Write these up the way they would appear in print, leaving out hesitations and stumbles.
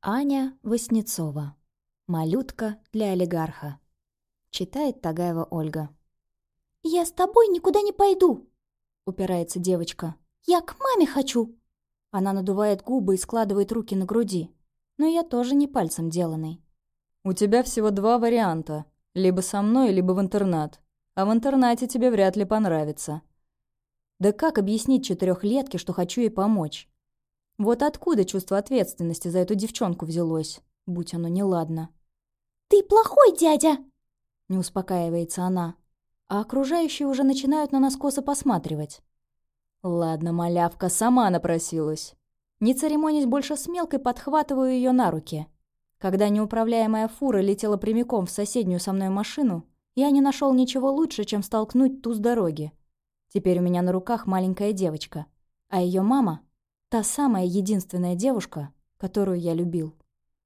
Аня Васнецова. «Малютка для олигарха». Читает Тагаева Ольга. «Я с тобой никуда не пойду», — упирается девочка. «Я к маме хочу». Она надувает губы и складывает руки на груди. Но я тоже не пальцем деланный. «У тебя всего 2 варианта. Либо со мной, либо в интернат. А в интернате тебе вряд ли понравится». Да как объяснить 4-летке, что хочу ей помочь? Вот откуда чувство ответственности за эту девчонку взялось, будь оно неладно. «Ты плохой дядя!» — не успокаивается она. А окружающие уже начинают на нас косо посматривать. Ладно, малявка сама напросилась. Не церемонясь больше с мелкой, подхватываю ее на руки. Когда неуправляемая фура летела прямиком в соседнюю со мной машину, я не нашел ничего лучше, чем столкнуть ту с дороги. Теперь у меня на руках маленькая девочка, а ее мама — та самая единственная девушка, которую я любил.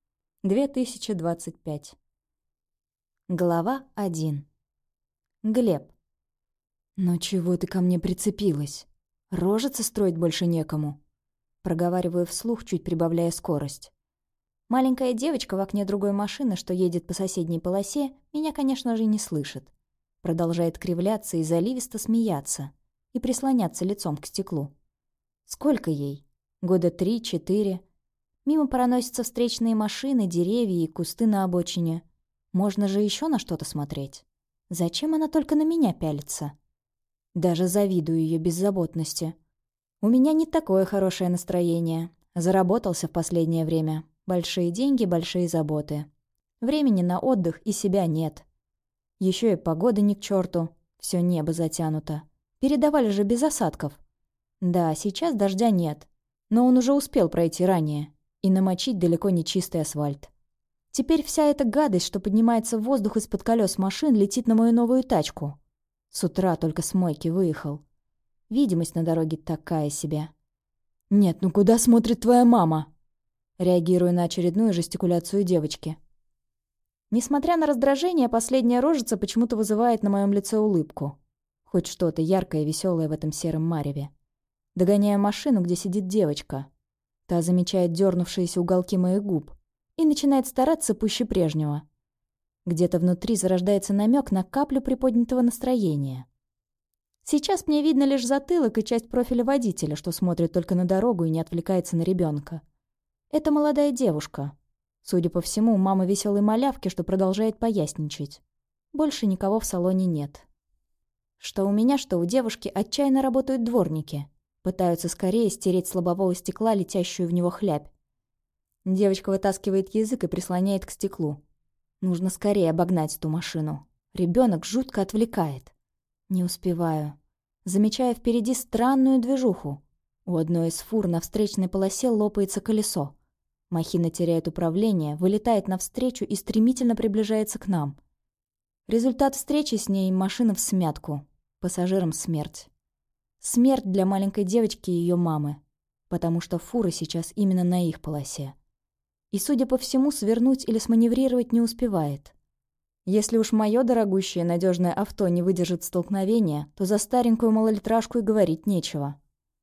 2025. Глава 1. Глеб. «Ну чего ты ко мне прицепилась? Рожицы строить больше некому». Проговариваю вслух, чуть прибавляя скорость. Маленькая девочка в окне другой машины, что едет по соседней полосе, меня, конечно же, не слышит. Продолжает кривляться и заливисто смеяться и прислоняться лицом к стеклу. Сколько ей? 3-4 года. Мимо проносятся встречные машины, деревья и кусты на обочине. Можно же еще на что-то смотреть. Зачем она только на меня пялится? Даже завидую ее беззаботности. У меня не такое хорошее настроение. Заработался в последнее время. Большие деньги, большие заботы. Времени на отдых и себя нет. Еще и погода ни к черту. Все небо затянуто. Передавали же без осадков. Да, сейчас дождя нет. Но он уже успел пройти ранее и намочить далеко не чистый асфальт. Теперь вся эта гадость, что поднимается в воздух из-под колес машин, летит на мою новую тачку. С утра только с мойки выехал. Видимость на дороге такая себе. «Нет, ну куда смотрит твоя мама?» Реагирую на очередную жестикуляцию девочки. Несмотря на раздражение, последняя рожица почему-то вызывает на моем лице улыбку. Хоть что-то яркое и веселое в этом сером мареве. Догоняю машину, где сидит девочка. Та замечает дернувшиеся уголки моих губ и начинает стараться пуще прежнего. Где-то внутри зарождается намек на каплю приподнятого настроения. Сейчас мне видно лишь затылок и часть профиля водителя, что смотрит только на дорогу и не отвлекается на ребенка. Это молодая девушка. Судя по всему, мама веселой малявки, что продолжает поясничать. Больше никого в салоне нет. Что у меня, что у девушки отчаянно работают дворники. Пытаются скорее стереть с лобового стекла летящую в него хлябь. Девочка вытаскивает язык и прислоняет к стеклу. Нужно скорее обогнать эту машину. Ребенок жутко отвлекает. Не успеваю. Замечаю впереди странную движуху. У одной из фур на встречной полосе лопается колесо. Махина теряет управление, вылетает навстречу и стремительно приближается к нам. Результат встречи с ней — машина всмятку. Пассажирам смерть. Смерть для маленькой девочки и ее мамы. Потому что фура сейчас именно на их полосе. И, судя по всему, свернуть или сманеврировать не успевает. Если уж мое дорогущее надежное авто не выдержит столкновения, то за старенькую малолитражку и говорить нечего.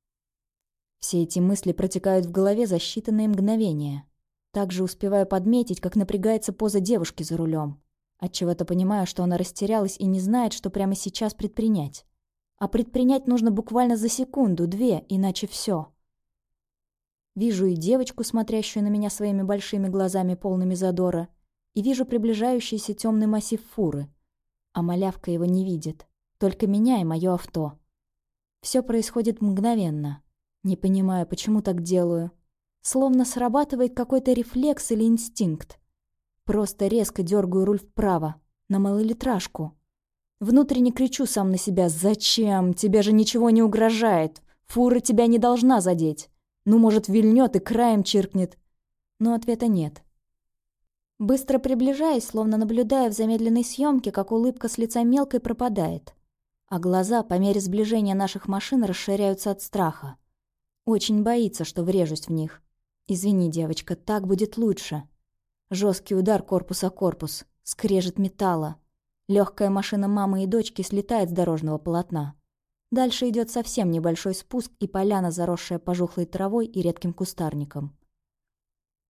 Все эти мысли протекают в голове за считанные мгновения. Также успеваю подметить, как напрягается поза девушки за рулем. Отчего-то понимаю, что она растерялась и не знает, что прямо сейчас предпринять. А предпринять нужно буквально за секунду-две, иначе все. Вижу и девочку, смотрящую на меня своими большими глазами, полными задора, и вижу приближающийся темный массив фуры. А малявка его не видит. Только меня и мое авто. Все происходит мгновенно. Не понимаю, почему так делаю. Словно срабатывает какой-то рефлекс или инстинкт. Просто резко дергаю руль вправо, на малолитражку. Внутренне кричу сам на себя: «Зачем? Тебе же ничего не угрожает. Фура тебя не должна задеть. Ну, может, вильнет и краем чиркнет». Но ответа нет. Быстро приближаясь, словно наблюдая в замедленной съемке, как улыбка с лица мелкой пропадает. А глаза по мере сближения наших машин расширяются от страха. Очень боится, что врежусь в них. «Извини, девочка, так будет лучше». Жесткий удар корпус о корпус, скрежет металла. Легкая машина мамы и дочки слетает с дорожного полотна. Дальше идет совсем небольшой спуск и поляна, заросшая пожухлой травой и редким кустарником.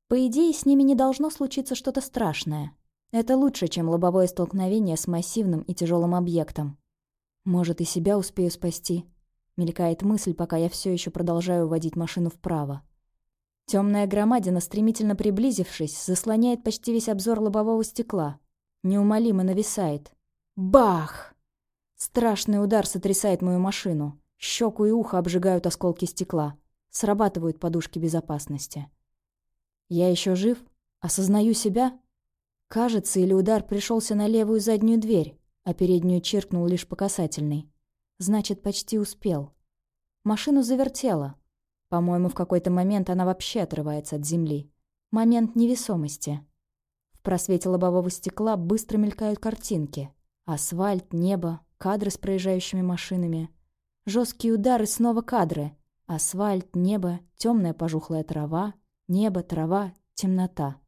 По идее, с ними не должно случиться что-то страшное. Это лучше, чем лобовое столкновение с массивным и тяжелым объектом. Может, и себя успею спасти. Мелькает мысль, пока я все еще продолжаю водить машину вправо. Темная громадина, стремительно приблизившись, заслоняет почти весь обзор лобового стекла. Неумолимо нависает. Бах! Страшный удар сотрясает мою машину. Щеку и ухо обжигают осколки стекла. Срабатывают подушки безопасности. Я еще жив? Осознаю себя? Кажется, или удар пришелся на левую заднюю дверь, а переднюю чиркнул лишь по касательной. Значит, почти успел. Машину завертело. По-моему, в какой-то момент она вообще отрывается от земли. Момент невесомости. В просвете лобового стекла быстро мелькают картинки. Асфальт, небо, кадры с проезжающими машинами. Жесткие удары, снова кадры. Асфальт, небо, темная пожухлая трава, небо, трава, темнота.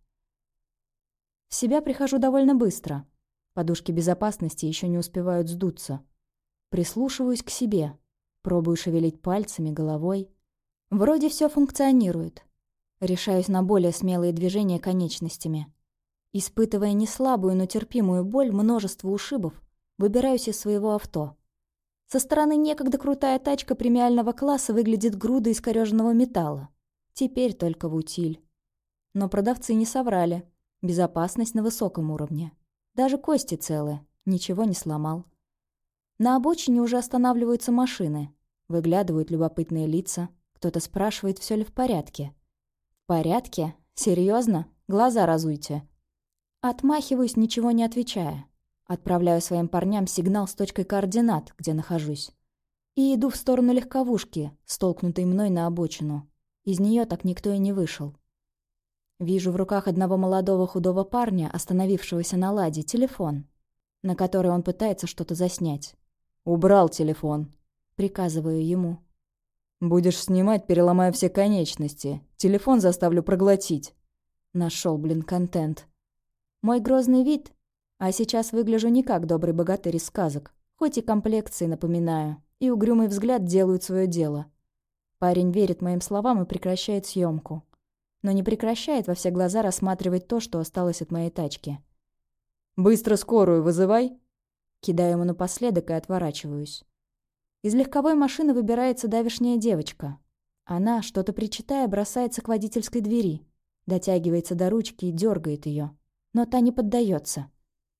В себя прихожу довольно быстро. Подушки безопасности еще не успевают сдуться. Прислушиваюсь к себе. Пробую шевелить пальцами, головой. Вроде все функционирует. Решаюсь на более смелые движения конечностями. Испытывая не слабую, но терпимую боль, множество ушибов, выбираюсь из своего авто. Со стороны некогда крутая тачка премиального класса выглядит грудой искорёженного металла. Теперь только в утиль. Но продавцы не соврали. Безопасность на высоком уровне. Даже кости целы, ничего не сломал. На обочине уже останавливаются машины. Выглядывают любопытные лица. Кто-то спрашивает, все ли в порядке. В порядке? Серьезно? Глаза разуйте. Отмахиваюсь, ничего не отвечая. Отправляю своим парням сигнал с точкой координат, где нахожусь. И иду в сторону легковушки, столкнутой мной на обочину. Из нее так никто и не вышел. Вижу в руках одного молодого худого парня, остановившегося на ладе, телефон, на который он пытается что-то заснять. «Убрал телефон», — приказываю ему. «Будешь снимать, переломаю все конечности. Телефон заставлю проглотить». Нашел, контент. Мой грозный вид... А сейчас выгляжу не как добрый богатырь из сказок, хоть и комплекции напоминаю, и угрюмый взгляд делают свое дело. Парень верит моим словам и прекращает съемку. Но не прекращает во все глаза рассматривать то, что осталось от моей тачки. «Быстро скорую вызывай!» Кидаю ему напоследок и отворачиваюсь. Из легковой машины выбирается давешняя девочка. Она, что-то причитая, бросается к водительской двери, дотягивается до ручки и дергает ее, но та не поддается.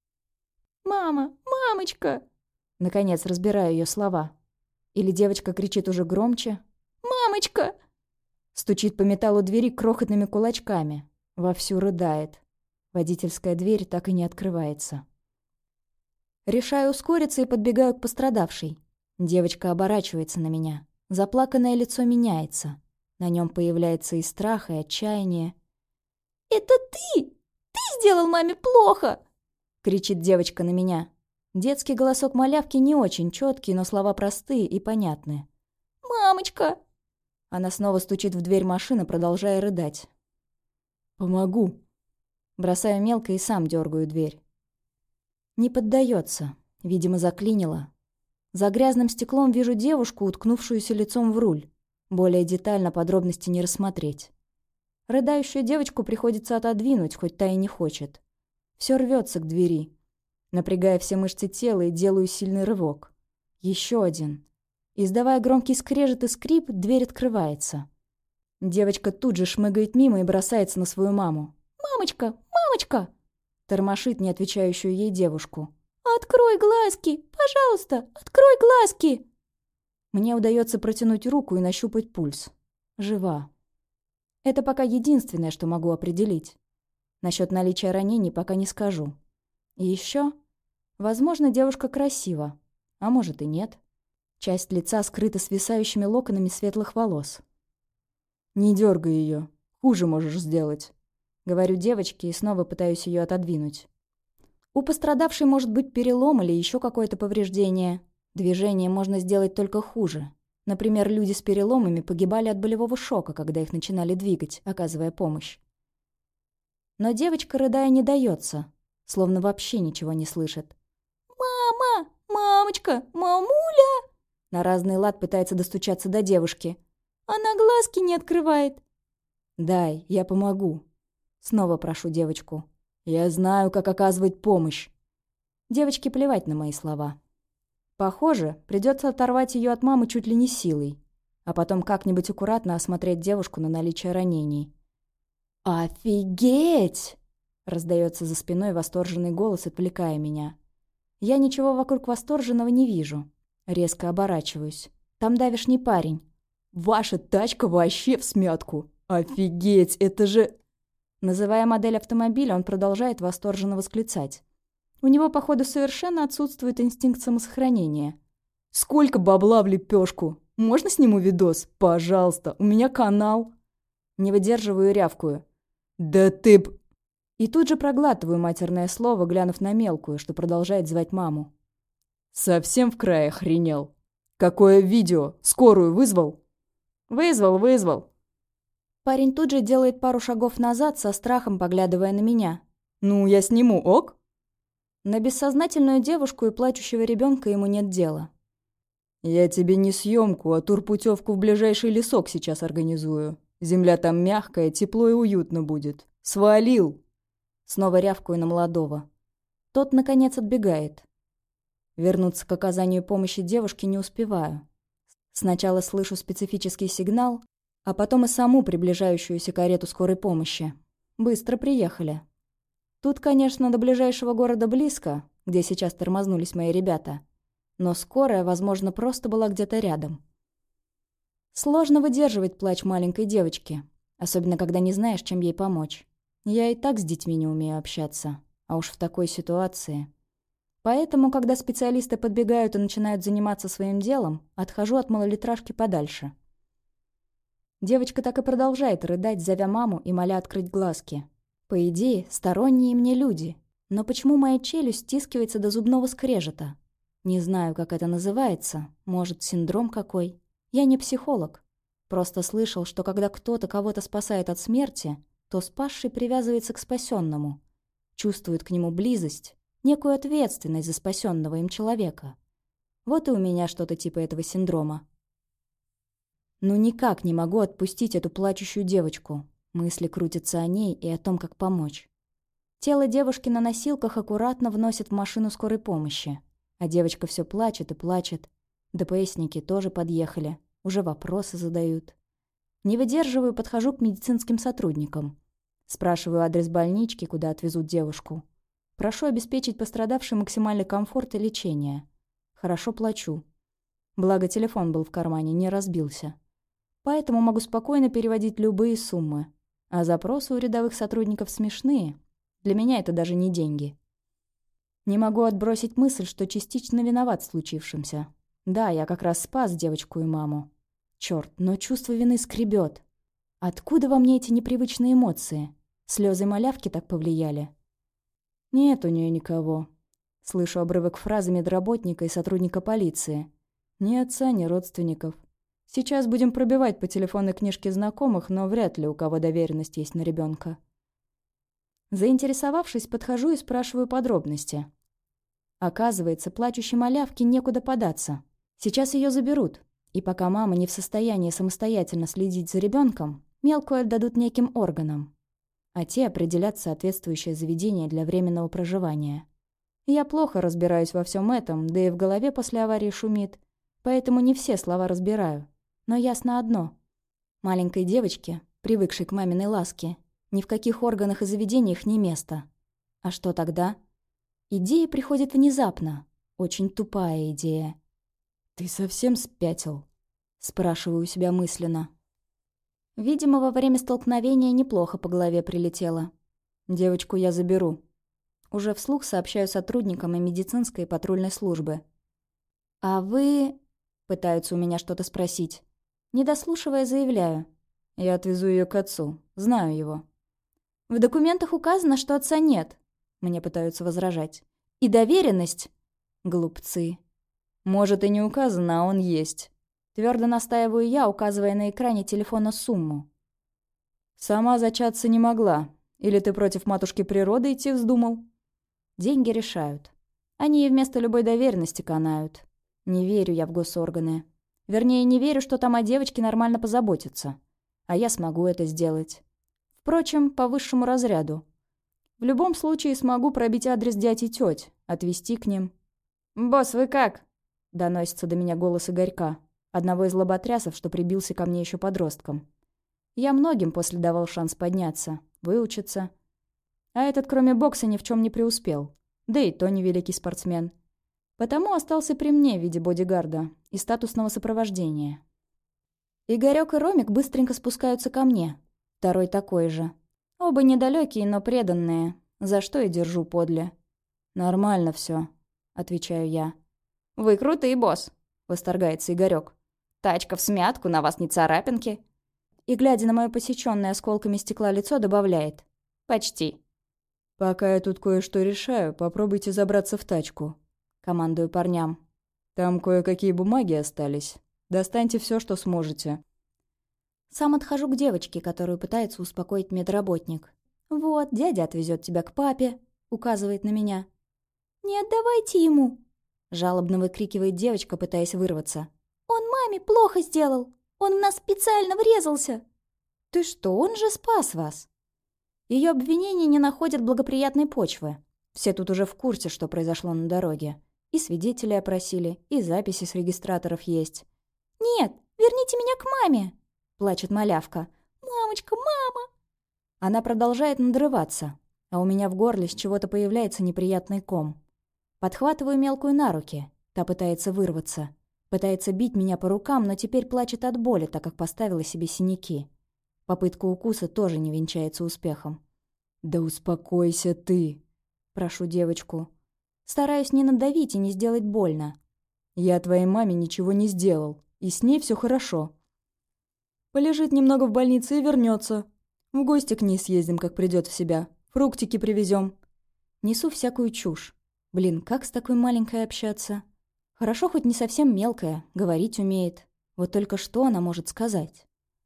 «Мама! Мамочка!» Наконец разбираю ее слова. Или девочка кричит уже громче. «Мамочка!» Стучит по металлу двери крохотными кулачками. Вовсю рыдает. Водительская дверь так и не открывается. Решаю ускориться и подбегаю к пострадавшей. Девочка оборачивается на меня. Заплаканное лицо меняется. На нем появляется и страх, и отчаяние. «Это ты! Ты сделал маме плохо!» — кричит девочка на меня. Детский голосок малявки не очень четкий, но слова простые и понятные. «Мамочка!» Она снова стучит в дверь машины, продолжая рыдать. «Помогу!» Бросаю мелко и сам дергаю дверь. Не поддается. Видимо, заклинило. За грязным стеклом вижу девушку, уткнувшуюся лицом в руль. Более детально подробности не рассмотреть. Рыдающую девочку приходится отодвинуть, хоть та и не хочет. Все рвется к двери. Напрягая все мышцы тела и делаю сильный рывок. Еще один. Издавая громкий скрежет и скрип, дверь открывается. Девочка тут же шмыгает мимо и бросается на свою маму. «Мамочка! Мамочка!» Тормошит не отвечающую ей девушку. «Открой глазки! Пожалуйста, открой глазки!» Мне удается протянуть руку и нащупать пульс. Жива. Это пока единственное, что могу определить. Насчет наличия ранений пока не скажу. И еще, возможно, девушка красива, а может и нет. Часть лица скрыта свисающими локонами светлых волос. «Не дергай ее, хуже можешь сделать», — говорю девочке и снова пытаюсь ее отодвинуть. У пострадавшей может быть перелом или еще какое-то повреждение. Движение можно сделать только хуже. Например, люди с переломами погибали от болевого шока, когда их начинали двигать, оказывая помощь. Но девочка, рыдая, не дается, словно вообще ничего не слышит. «Мама! Мамочка! Мамуля!» На разный лад пытается достучаться до девушки. «Она глазки не открывает!» «Дай, я помогу!» Снова прошу девочку. «Я знаю, как оказывать помощь». Девочке плевать на мои слова. Похоже, придется оторвать ее от мамы чуть ли не силой, а потом как-нибудь аккуратно осмотреть девушку на наличие ранений. «Офигеть!» — раздается за спиной восторженный голос, отвлекая меня. Я ничего вокруг восторженного не вижу. Резко оборачиваюсь. Там давишний парень. «Ваша тачка вообще в смятку! Офигеть, это же...» Называя модель автомобиля, он продолжает восторженно восклицать. У него, походу, совершенно отсутствует инстинкт самосохранения. «Сколько бабла в лепешку? Можно сниму видос? Пожалуйста, у меня канал!» Не выдерживаю и рявкую. «Да ты б...» И тут же проглатываю матерное слово, глянув на мелкую, что продолжает звать маму. «Совсем в край охренел? Какое видео? Скорую вызвал?» «Вызвал». Парень тут же делает пару шагов назад, со страхом поглядывая на меня. «Ну, я сниму, ок?» На бессознательную девушку и плачущего ребенка ему нет дела. «Я тебе не съемку, а турпутевку в ближайший лесок сейчас организую. Земля там мягкая, тепло и уютно будет. Свалил!» Снова рявкаю на молодого. Тот, наконец, отбегает. Вернуться к оказанию помощи девушке не успеваю. Сначала слышу специфический сигнал, а потом и саму приближающуюся карету скорой помощи. Быстро приехали. Тут, конечно, до ближайшего города близко, где сейчас тормознулись мои ребята. Но скорая, возможно, просто была где-то рядом. Сложно выдерживать плач маленькой девочки, особенно когда не знаешь, чем ей помочь. Я и так с детьми не умею общаться, а уж в такой ситуации. Поэтому, когда специалисты подбегают и начинают заниматься своим делом, отхожу от малолитражки подальше. Девочка так и продолжает рыдать, зовя маму и моля открыть глазки. По идее, сторонние мне люди. Но почему моя челюсть стискивается до зубного скрежета? Не знаю, как это называется. Может, синдром какой? Я не психолог. Просто слышал, что когда кто-то кого-то спасает от смерти, то спасший привязывается к спасенному. Чувствует к нему близость, некую ответственность за спасенного им человека. Вот и у меня что-то типа этого синдрома. Но никак не могу отпустить эту плачущую девочку. Мысли крутятся о ней и о том, как помочь. Тело девушки на носилках аккуратно вносят в машину скорой помощи. А девочка все плачет и плачет. ДПСники тоже подъехали. Уже вопросы задают. Не выдерживаю, подхожу к медицинским сотрудникам. Спрашиваю адрес больнички, куда отвезут девушку. Прошу обеспечить пострадавшей максимальный комфорт и лечение. Хорошо плачу. Благо телефон был в кармане, не разбился. Поэтому могу спокойно переводить любые суммы. А запросы у рядовых сотрудников смешные. Для меня это даже не деньги. Не могу отбросить мысль, что частично виноват в случившемся. Да, я как раз спас девочку и маму. Чёрт, но чувство вины скребет. Откуда во мне эти непривычные эмоции? Слезы малявки так повлияли? Нет у нее никого. Слышу обрывок фразы медработника и сотрудника полиции. Ни отца, ни родственников. Сейчас будем пробивать по телефонной книжке знакомых, но вряд ли у кого доверенность есть на ребенка. Заинтересовавшись, подхожу и спрашиваю подробности. Оказывается, плачущей малявке некуда податься. Сейчас ее заберут. И пока мама не в состоянии самостоятельно следить за ребенком, мелкую отдадут неким органам. А те определят соответствующее заведение для временного проживания. Я плохо разбираюсь во всем этом, да и в голове после аварии шумит, поэтому не все слова разбираю. Но ясно одно. Маленькой девочке, привыкшей к маминой ласке, ни в каких органах и заведениях не место. А что тогда? Идея приходит внезапно. Очень тупая идея. «Ты совсем спятил?» – спрашиваю себя мысленно. Видимо, во время столкновения неплохо по голове прилетело. Девочку я заберу. Уже вслух сообщаю сотрудникам и медицинской и патрульной службы. «А вы...» – пытаются у меня что-то спросить. Не дослушивая, заявляю. Я отвезу ее к отцу. Знаю его. В документах указано, что отца нет. Мне пытаются возражать. И доверенность? Глупцы. Может, и не указано, а он есть. Твердо настаиваю я, указывая на экране телефона сумму. Сама зачаться не могла. Или ты против матушки природы идти вздумал? Деньги решают. Они и вместо любой доверенности канают. Не верю я в госорганы. Вернее, не верю, что там о девочке нормально позаботятся. А я смогу это сделать. Впрочем, по высшему разряду. В любом случае смогу пробить адрес дядь и тёть, отвезти к ним. «Босс, вы как?» — доносится до меня голос Игорька, одного из лоботрясов, что прибился ко мне еще подростком. Я многим после давал шанс подняться, выучиться. А этот, кроме бокса, ни в чем не преуспел. Да и то не великий спортсмен. Потому остался при мне в виде бодигарда и статусного сопровождения. Игорёк и Ромик быстренько спускаются ко мне. Второй такой же. Оба недалекие, но преданные, за что и держу подле. «Нормально все, отвечаю я. «Вы крутые, босс!» — восторгается Игорёк. «Тачка всмятку, на вас не царапинки!» И, глядя на мое посечённое осколками стекла лицо, добавляет. «Почти!» «Пока я тут кое-что решаю, попробуйте забраться в тачку», — командую парням. «Там кое-какие бумаги остались. Достаньте все, что сможете». Сам отхожу к девочке, которую пытается успокоить медработник. «Вот, дядя отвезет тебя к папе», — указывает на меня. Не отдавайте ему!» — жалобно выкрикивает девочка, пытаясь вырваться. «Он маме плохо сделал! Он в нас специально врезался!» «Ты что, он же спас вас!» Ее обвинения не находят благоприятной почвы. Все тут уже в курсе, что произошло на дороге. И свидетели опросили, и записи с регистраторов есть. «Нет, верните меня к маме!» — плачет малявка. «Мамочка, мама!» Она продолжает надрываться, а у меня в горле с чего-то появляется неприятный ком. Подхватываю мелкую на руки. Та пытается вырваться. Пытается бить меня по рукам, но теперь плачет от боли, так как поставила себе синяки. Попытка укуса тоже не венчается успехом. «Да успокойся ты!» — прошу девочку. Стараюсь не надавить и не сделать больно. «Я твоей маме ничего не сделал, и с ней все хорошо. Полежит немного в больнице и вернется. В гости к ней съездим, как придет в себя. Фруктики привезем». Несу всякую чушь. Блин, как с такой маленькой общаться? Хорошо, хоть не совсем мелкая, говорить умеет. Вот только что она может сказать?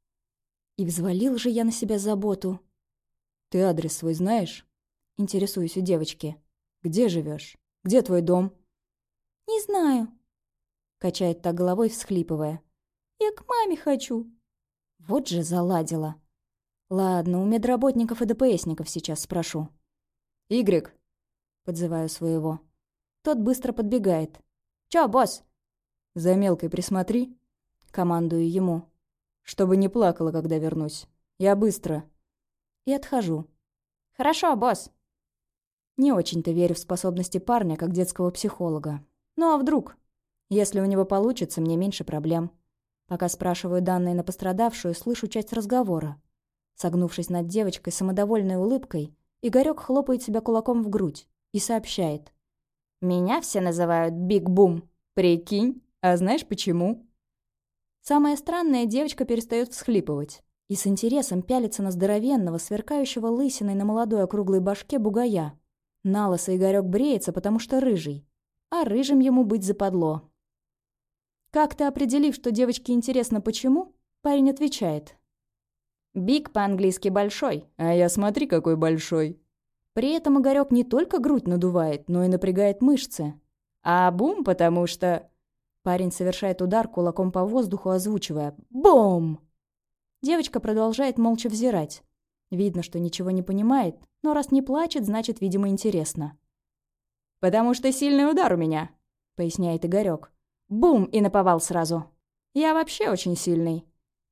И взвалил же я на себя заботу. «Ты адрес свой знаешь?» Интересуюсь у девочки. «Где живешь? Где твой дом?» «Не знаю», — качает та головой, всхлипывая. «Я к маме хочу». Вот же заладила. Ладно, у медработников и ДПСников сейчас спрошу. «Игрек!» — подзываю своего. Тот быстро подбегает. «Чё, босс?» «За мелкой присмотри», — командую ему. «Чтобы не плакала, когда вернусь. Я быстро». И отхожу. «Хорошо, босс». Не очень-то верю в способности парня, как детского психолога. Ну а вдруг? Если у него получится, мне меньше проблем. Пока спрашиваю данные на пострадавшую, слышу часть разговора. Согнувшись над девочкой с самодовольной улыбкой, Игорёк хлопает себя кулаком в грудь и сообщает. «Меня все называют Биг Бум. Прикинь, а знаешь почему?» Самое странное, девочка перестает всхлипывать и с интересом пялится на здоровенного, сверкающего лысиной на молодой округлой башке бугая. Налысо Игорёк бреется, потому что рыжий, а рыжим ему быть западло. Как-то определив, что девочке интересно почему, парень отвечает. «Биг по-английски большой, а я смотри, какой большой». При этом Игорёк не только грудь надувает, но и напрягает мышцы. А бум, потому что... Парень совершает удар кулаком по воздуху, озвучивая «Бум!». Девочка продолжает молча взирать. Видно, что ничего не понимает, но раз не плачет, значит, видимо, интересно. «Потому что сильный удар у меня», — поясняет Игорёк. «Бум!» и наповал сразу. «Я вообще очень сильный».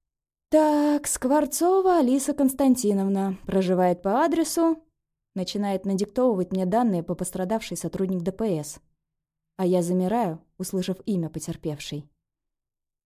«Так, Скворцова Алиса Константиновна, проживает по адресу...» Начинает надиктовывать мне данные по пострадавшей сотрудник ДПС. А я замираю, услышав имя потерпевшей.